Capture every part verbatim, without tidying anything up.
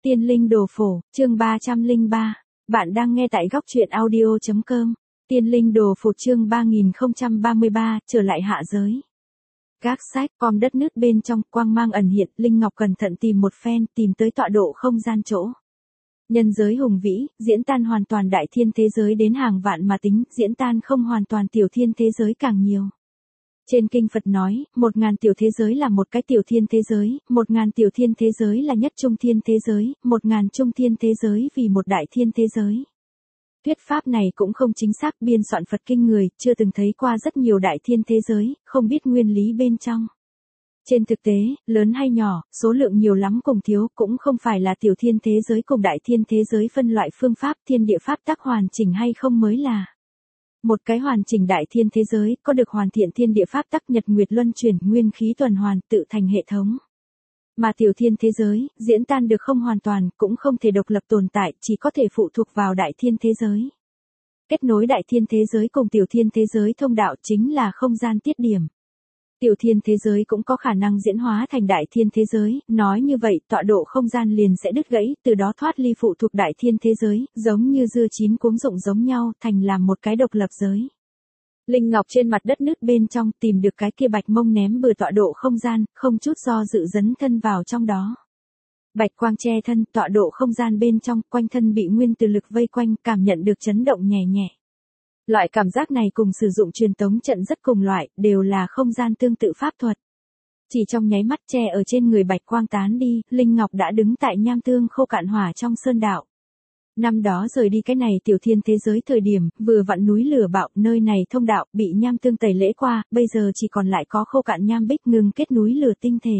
Tiên linh đồ phổ, chương ba trăm lẻ ba. Bạn đang nghe tại góc truyện audio chấm com. Tiên linh đồ phổ chương ba nghìn không trăm ba mươi ba, trở lại hạ giới. Các sách, com đất nước bên trong, quang mang ẩn hiện, Linh Ngọc cẩn thận tìm một phen, tìm tới tọa độ không gian chỗ. Nhân giới hùng vĩ, diễn tan hoàn toàn đại thiên thế giới đến hàng vạn mà tính, diễn tan không hoàn toàn tiểu thiên thế giới càng nhiều. Trên kinh Phật nói, một ngàn tiểu thế giới là một cái tiểu thiên thế giới, một ngàn tiểu thiên thế giới là nhất trung thiên thế giới, một ngàn trung thiên thế giới vì một đại thiên thế giới. Thuyết pháp này cũng không chính xác, biên soạn Phật kinh người, chưa từng thấy qua rất nhiều đại thiên thế giới, không biết nguyên lý bên trong. Trên thực tế, lớn hay nhỏ, số lượng nhiều lắm cùng thiếu, cũng không phải là tiểu thiên thế giới cùng đại thiên thế giới phân loại phương pháp thiên địa pháp tắc hoàn chỉnh hay không mới là. Một cái hoàn chỉnh đại thiên thế giới, có được hoàn thiện thiên địa pháp tắc nhật nguyệt luân chuyển, nguyên khí tuần hoàn, tự thành hệ thống. Mà tiểu thiên thế giới, diễn tan được không hoàn toàn, cũng không thể độc lập tồn tại, chỉ có thể phụ thuộc vào đại thiên thế giới. Kết nối đại thiên thế giới cùng tiểu thiên thế giới thông đạo chính là không gian tiết điểm. Tiểu thiên thế giới cũng có khả năng diễn hóa thành đại thiên thế giới, nói như vậy tọa độ không gian liền sẽ đứt gãy, từ đó thoát ly phụ thuộc đại thiên thế giới, giống như dưa chín cuống rụng giống nhau, thành làm một cái độc lập giới. Linh Ngọc trên mặt đất nứt bên trong tìm được cái kia bạch mông ném bừa tọa độ không gian, không chút do dự dấn thân vào trong đó. Bạch quang che thân, tọa độ không gian bên trong, quanh thân bị nguyên từ lực vây quanh, cảm nhận được chấn động nhẹ nhẹ. Loại cảm giác này cùng sử dụng truyền tống trận rất cùng loại, đều là không gian tương tự pháp thuật. Chỉ trong nháy mắt che ở trên người bạch quang tán đi, Linh Ngọc đã đứng tại nham tương khô cạn hỏa trong sơn đạo. Năm đó rời đi cái này tiểu thiên thế giới thời điểm, vừa vặn núi lửa bạo, nơi này thông đạo, bị nham tương tẩy lễ qua, bây giờ chỉ còn lại có khô cạn nham bích ngừng kết núi lửa tinh thể.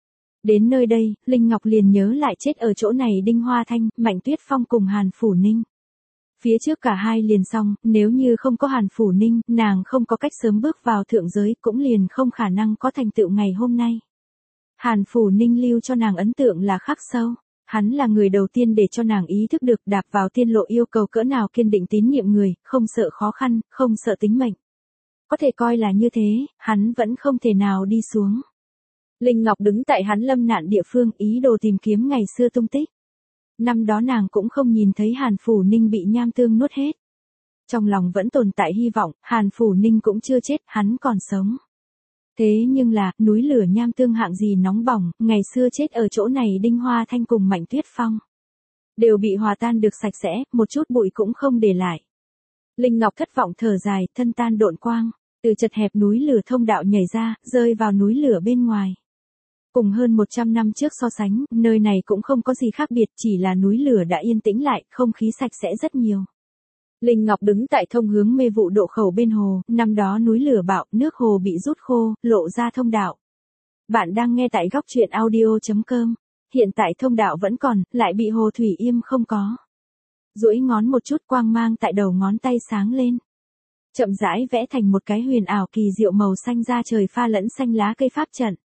Đến nơi đây, Linh Ngọc liền nhớ lại chết ở chỗ này Đinh Hoa Thanh, Mạnh Tuyết Phong cùng Hàn Phủ Ninh. Phía trước cả hai liền xong, nếu như không có Hàn Phủ Ninh, nàng không có cách sớm bước vào thượng giới, cũng liền không khả năng có thành tựu ngày hôm nay. Hàn Phủ Ninh lưu cho nàng ấn tượng là khắc sâu. Hắn là người đầu tiên để cho nàng ý thức được đạp vào tiên lộ yêu cầu cỡ nào kiên định tín nhiệm người, không sợ khó khăn, không sợ tính mệnh. Có thể coi là như thế, hắn vẫn không thể nào đi xuống. Linh Ngọc đứng tại hắn lâm nạn địa phương, ý đồ tìm kiếm ngày xưa tung tích. Năm đó nàng cũng không nhìn thấy Hàn Phủ Ninh bị nham tương nuốt hết. Trong lòng vẫn tồn tại hy vọng, Hàn Phủ Ninh cũng chưa chết, hắn còn sống. Thế nhưng là, núi lửa nham tương hạng gì nóng bỏng, ngày xưa chết ở chỗ này Đinh Hoa Thanh cùng Mạnh Tuyết Phong. Đều bị hòa tan được sạch sẽ, một chút bụi cũng không để lại. Linh Ngọc thất vọng thở dài, thân tan độn quang, từ chật hẹp núi lửa thông đạo nhảy ra, rơi vào núi lửa bên ngoài. Cùng hơn một trăm năm trước so sánh, nơi này cũng không có gì khác biệt, chỉ là núi lửa đã yên tĩnh lại, không khí sạch sẽ rất nhiều. Linh Ngọc đứng tại thông hướng mê vụ độ khẩu bên hồ, năm đó núi lửa bạo, nước hồ bị rút khô, lộ ra thông đạo. Bạn đang nghe tại góc truyện audio chấm com. Hiện tại thông đạo vẫn còn, lại bị hồ thủy im không có. Duỗi ngón một chút quang mang tại đầu ngón tay sáng lên. Chậm rãi vẽ thành một cái huyền ảo kỳ diệu màu xanh da trời pha lẫn xanh lá cây pháp trận.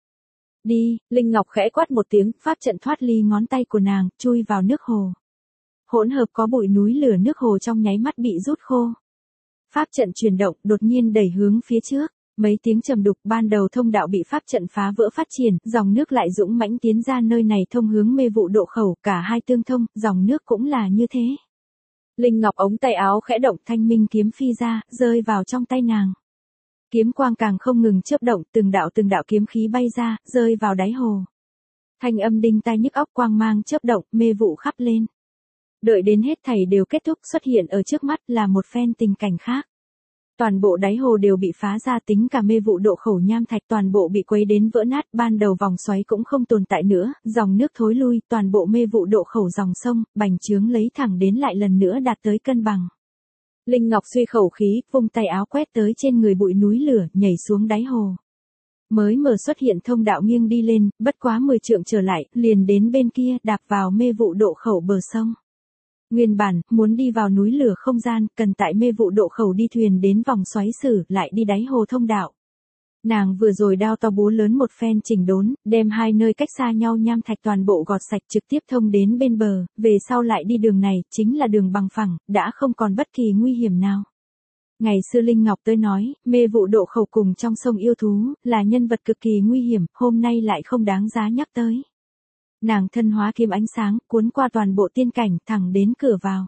Đi, Linh Ngọc khẽ quát một tiếng, pháp trận thoát ly ngón tay của nàng, chui vào nước hồ. Hỗn hợp có bụi núi lửa nước hồ trong nháy mắt bị rút khô. Pháp trận chuyển động, đột nhiên đẩy hướng phía trước, mấy tiếng trầm đục, ban đầu thông đạo bị pháp trận phá vỡ phát triển, dòng nước lại dũng mãnh tiến ra nơi này thông hướng mê vụ độ khẩu, cả hai tương thông, dòng nước cũng là như thế. Linh Ngọc ống tay áo khẽ động, thanh minh kiếm phi ra, rơi vào trong tay nàng. Kiếm quang càng không ngừng chớp động, từng đạo từng đạo kiếm khí bay ra, rơi vào đáy hồ. Thanh âm đinh tai nhức óc, quang mang chớp động, mê vụ khắp lên. Đợi đến hết thảy đều kết thúc, xuất hiện ở trước mắt là một phen tình cảnh khác. Toàn bộ đáy hồ đều bị phá ra, tính cả mê vụ độ khẩu nham thạch toàn bộ bị quấy đến vỡ nát, ban đầu vòng xoáy cũng không tồn tại nữa, dòng nước thối lui, toàn bộ mê vụ độ khẩu dòng sông, bành trướng lấy thẳng đến lại lần nữa đạt tới cân bằng. Linh Ngọc suy khẩu khí, vung tay áo quét tới trên người bụi núi lửa, nhảy xuống đáy hồ. Mới mở xuất hiện thông đạo nghiêng đi lên, bất quá mười trượng trở lại, liền đến bên kia, đạp vào mê vụ độ khẩu bờ sông. Nguyên bản, muốn đi vào núi lửa không gian, cần tại mê vụ độ khẩu đi thuyền đến vòng xoáy sử, lại đi đáy hồ thông đạo. Nàng vừa rồi đao to búa lớn một phen chỉnh đốn, đem hai nơi cách xa nhau nham thạch toàn bộ gọt sạch trực tiếp thông đến bên bờ, về sau lại đi đường này, chính là đường bằng phẳng, đã không còn bất kỳ nguy hiểm nào. Ngày xưa Linh Ngọc tới nói, mê vụ độ khẩu cùng trong sông yêu thú, là nhân vật cực kỳ nguy hiểm, hôm nay lại không đáng giá nhắc tới. Nàng thân hóa kiếm ánh sáng, cuốn qua toàn bộ tiên cảnh, thẳng đến cửa vào.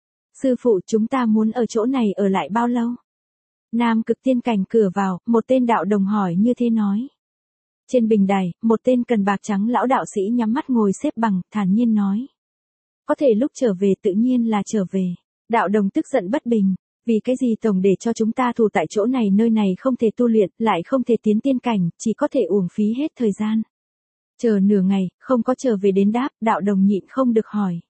Sư phụ, chúng ta muốn ở chỗ này ở lại bao lâu? Nam Cực tiên cảnh cửa vào, một tên đạo đồng hỏi như thế nói. Trên bình đài, một tên cần bạc trắng lão đạo sĩ nhắm mắt ngồi xếp bằng, thản nhiên nói. Có thể lúc trở về tự nhiên là trở về. Đạo đồng tức giận bất bình. Vì cái gì tổng để cho chúng ta tù tại chỗ này, nơi này không thể tu luyện, lại không thể tiến tiên cảnh, chỉ có thể uổng phí hết thời gian. Chờ nửa ngày, không có trở về đến đáp, đạo đồng nhịn không được hỏi.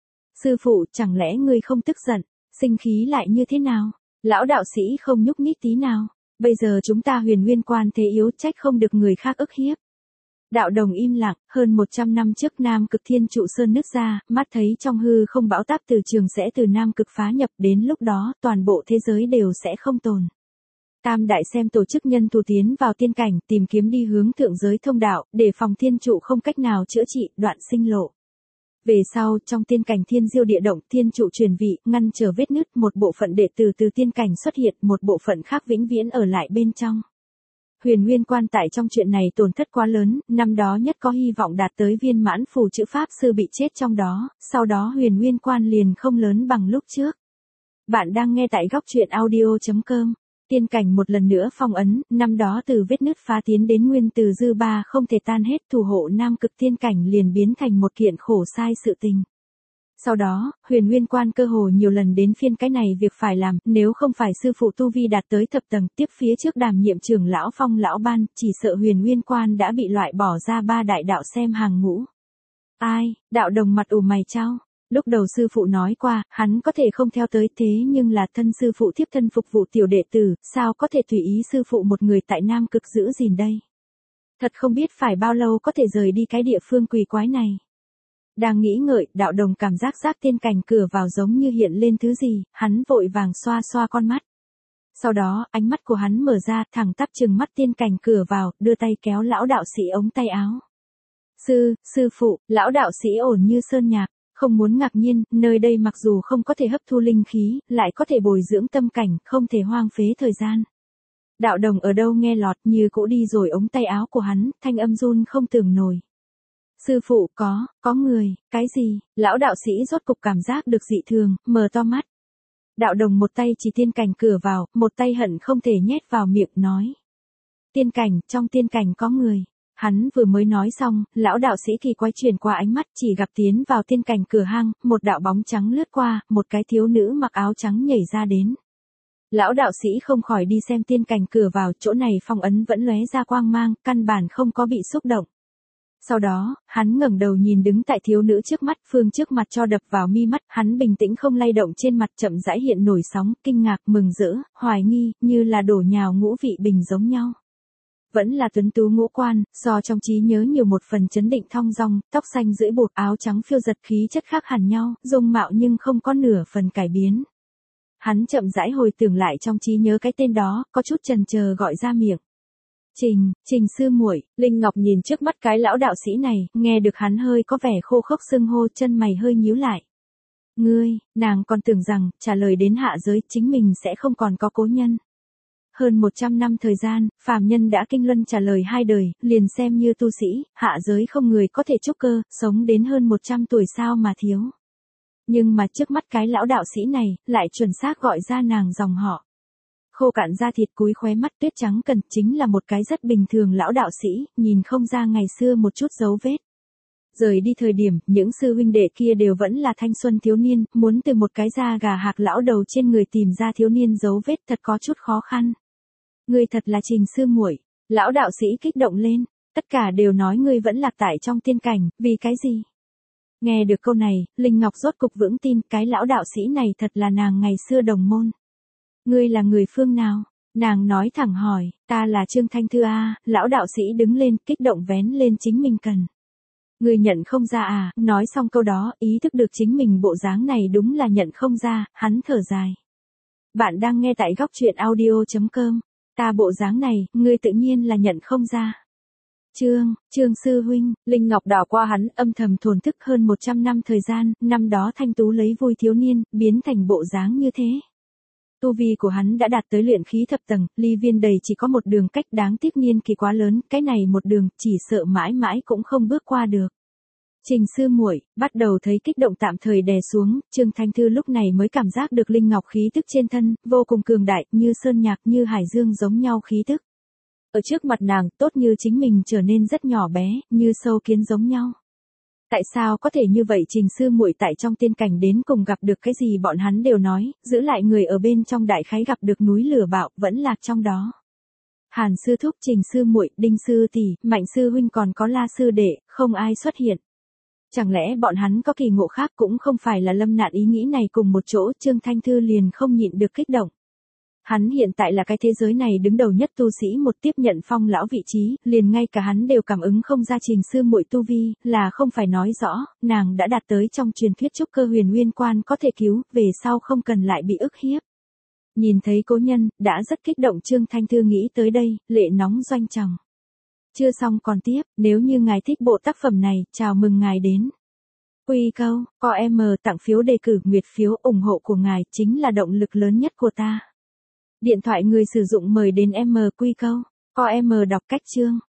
Sư phụ, chẳng lẽ ngươi không tức giận, sinh khí lại như thế nào? Lão đạo sĩ không nhúc nhích tí nào. Bây giờ chúng ta Huyền Nguyên Quan thế yếu, trách không được người khác ức hiếp. Đạo đồng im lặng, hơn một trăm năm trước Nam Cực Thiên Trụ Sơn nứt ra, mắt thấy trong hư không bão táp từ trường sẽ từ Nam Cực phá nhập, đến lúc đó toàn bộ thế giới đều sẽ không tồn. Tam Đại xem tổ chức nhân tù tiến vào tiên cảnh, tìm kiếm đi hướng thượng giới thông đạo, để phòng thiên trụ không cách nào chữa trị, đoạn sinh lộ. Về sau, trong tiên cảnh thiên diêu địa động, thiên trụ truyền vị, ngăn trở vết nứt, một bộ phận đệ tử từ tiên cảnh xuất hiện, một bộ phận khác vĩnh viễn ở lại bên trong. Huyền Nguyên Quan tại trong chuyện này tổn thất quá lớn, năm đó nhất có hy vọng đạt tới viên mãn phù chữ pháp sư bị chết trong đó, sau đó Huyền Nguyên Quan liền không lớn bằng lúc trước. Bạn đang nghe tại góc truyện audio chấm com. Tiên cảnh một lần nữa phong ấn, năm đó từ vết nứt phá tiến đến nguyên từ dư ba không thể tan hết, thủ hộ Nam Cực tiên cảnh liền biến thành một kiện khổ sai sự tình. Sau đó, Huyền Nguyên Quan cơ hồ nhiều lần đến phiên cái này việc phải làm, nếu không phải sư phụ tu vi đạt tới thập tầng, tiếp phía trước đảm nhiệm trưởng lão Phong lão ban, chỉ sợ Huyền Nguyên Quan đã bị loại bỏ ra ba đại đạo xem hàng ngũ. Ai, đạo đồng mặt ủ mày chau. Lúc đầu sư phụ nói qua, hắn có thể không theo tới, thế nhưng là thân sư phụ thiếp thân phục vụ tiểu đệ tử, sao có thể tùy ý sư phụ một người tại Nam Cực giữ gìn đây. Thật không biết phải bao lâu có thể rời đi cái địa phương quỷ quái này. Đang nghĩ ngợi, đạo đồng cảm giác giác tiên cảnh cửa vào giống như hiện lên thứ gì, hắn vội vàng xoa xoa con mắt. Sau đó, ánh mắt của hắn mở ra, thẳng tắp trừng mắt tiên cảnh cửa vào, đưa tay kéo lão đạo sĩ ống tay áo. Sư, sư phụ, lão đạo sĩ ổn như sơn nhạc, không muốn ngạc nhiên, nơi đây mặc dù không có thể hấp thu linh khí, lại có thể bồi dưỡng tâm cảnh, không thể hoang phế thời gian. Đạo đồng ở đâu nghe lọt, như cũ đi rồi ống tay áo của hắn, thanh âm run không tưởng nổi. Sư phụ, có, có người, cái gì? Lão đạo sĩ rốt cục cảm giác được dị thường, mở to mắt. Đạo đồng một tay chỉ tiên cảnh cửa vào, một tay hận không thể nhét vào miệng nói. Tiên cảnh, trong tiên cảnh có người. Hắn vừa mới nói xong, lão đạo sĩ kỳ quái chuyển qua ánh mắt, chỉ gặp tiến vào tiên cảnh cửa hang, một đạo bóng trắng lướt qua, một cái thiếu nữ mặc áo trắng nhảy ra đến. Lão đạo sĩ không khỏi đi xem tiên cảnh cửa vào, chỗ này phong ấn vẫn lóe ra quang mang, căn bản không có bị xúc động. Sau đó, hắn ngẩng đầu nhìn đứng tại thiếu nữ trước mắt, phương trước mặt cho đập vào mi mắt, hắn bình tĩnh không lay động, trên mặt chậm rãi hiện nổi sóng, kinh ngạc, mừng rỡ, hoài nghi, như là đổ nhào ngũ vị bình giống nhau. Vẫn là tuấn tú ngũ quan, so trong trí nhớ nhiều một phần chấn định thong dong, tóc xanh rưỡi bột, áo trắng phiêu giật, khí chất khác hẳn nhau, dung mạo nhưng không có nửa phần cải biến. Hắn chậm rãi hồi tưởng lại trong trí nhớ cái tên đó, có chút chần chờ gọi ra miệng. Trình, Trình sư muội. Linh Ngọc nhìn trước mắt cái lão đạo sĩ này, nghe được hắn hơi có vẻ khô khốc xưng hô, chân mày hơi nhíu lại. Ngươi, nàng còn tưởng rằng, trả lời đến hạ giới, chính mình sẽ không còn có cố nhân. Hơn một trăm năm thời gian, phàm nhân đã kinh luân trả lời hai đời, liền xem như tu sĩ, hạ giới không người có thể trúc cơ, sống đến hơn một trăm tuổi sao mà thiếu. Nhưng mà trước mắt cái lão đạo sĩ này, lại chuẩn xác gọi ra nàng dòng họ. Khô cạn da thịt cúi khóe mắt tuyết trắng cần, chính là một cái rất bình thường lão đạo sĩ, nhìn không ra ngày xưa một chút dấu vết. Rời đi thời điểm, những sư huynh đệ kia đều vẫn là thanh xuân thiếu niên, muốn từ một cái da gà hạc lão đầu trên người tìm ra thiếu niên dấu vết thật có chút khó khăn. Ngươi thật là Trình sư muội. Lão đạo sĩ kích động lên, tất cả đều nói ngươi vẫn lạc tại trong tiên cảnh, vì cái gì? Nghe được câu này, Linh Ngọc rốt cục vững tin, cái lão đạo sĩ này thật là nàng ngày xưa đồng môn. Ngươi là người phương nào? Nàng nói thẳng hỏi, ta là Trương Thanh Thư a. Lão đạo sĩ đứng lên, kích động vén lên chính mình cần. Ngươi nhận không ra à? Nói xong câu đó, ý thức được chính mình bộ dáng này đúng là nhận không ra, hắn thở dài. Bạn đang nghe tại góc truyện audio chấm com. Ta bộ dáng này, ngươi tự nhiên là nhận không ra. Trương, Trương sư huynh, Linh Ngọc đảo qua hắn, âm thầm thổn thức hơn một trăm năm thời gian, năm đó thanh tú lấy vui thiếu niên, biến thành bộ dáng như thế. Tu vi của hắn đã đạt tới luyện khí thập tầng, ly viên đầy chỉ có một đường cách, đáng tiếc niên kỳ quá lớn, cái này một đường, chỉ sợ mãi mãi cũng không bước qua được. Trình sư muội, bắt đầu thấy kích động tạm thời đè xuống, Trương Thanh Thư lúc này mới cảm giác được linh ngọc khí tức trên thân, vô cùng cường đại, như sơn nhạc như hải dương giống nhau khí tức. Ở trước mặt nàng, tốt như chính mình trở nên rất nhỏ bé, như sâu kiến giống nhau. Tại sao có thể như vậy Trình sư muội tại trong tiên cảnh đến cùng gặp được cái gì bọn hắn đều nói, giữ lại người ở bên trong đại khái gặp được núi lửa bạo, vẫn lạc trong đó. Hàn sư thúc Trình sư muội, Đinh sư tỷ, Mạnh sư huynh còn có La sư đệ, không ai xuất hiện. Chẳng lẽ bọn hắn có kỳ ngộ khác cũng không phải là lâm nạn ý nghĩ này cùng một chỗ, Trương Thanh Thư liền không nhịn được kích động. Hắn hiện tại là cái thế giới này đứng đầu nhất tu sĩ một tiếp nhận Phong lão vị trí, liền ngay cả hắn đều cảm ứng không ra Trình sư muội tu vi, là không phải nói rõ, nàng đã đạt tới trong truyền thuyết trúc cơ huyền nguyên quan có thể cứu, về sau không cần lại bị ức hiếp. Nhìn thấy cố nhân, đã rất kích động Trương Thanh Thư nghĩ tới đây, lệ nóng doanh tròng. Chưa xong còn tiếp, nếu như ngài thích bộ tác phẩm này, chào mừng ngài đến. Quy câu, co em tặng phiếu đề cử, nguyệt phiếu ủng hộ của ngài chính là động lực lớn nhất của ta. Điện thoại người sử dụng mời đến em quy câu, co em đọc cách chương.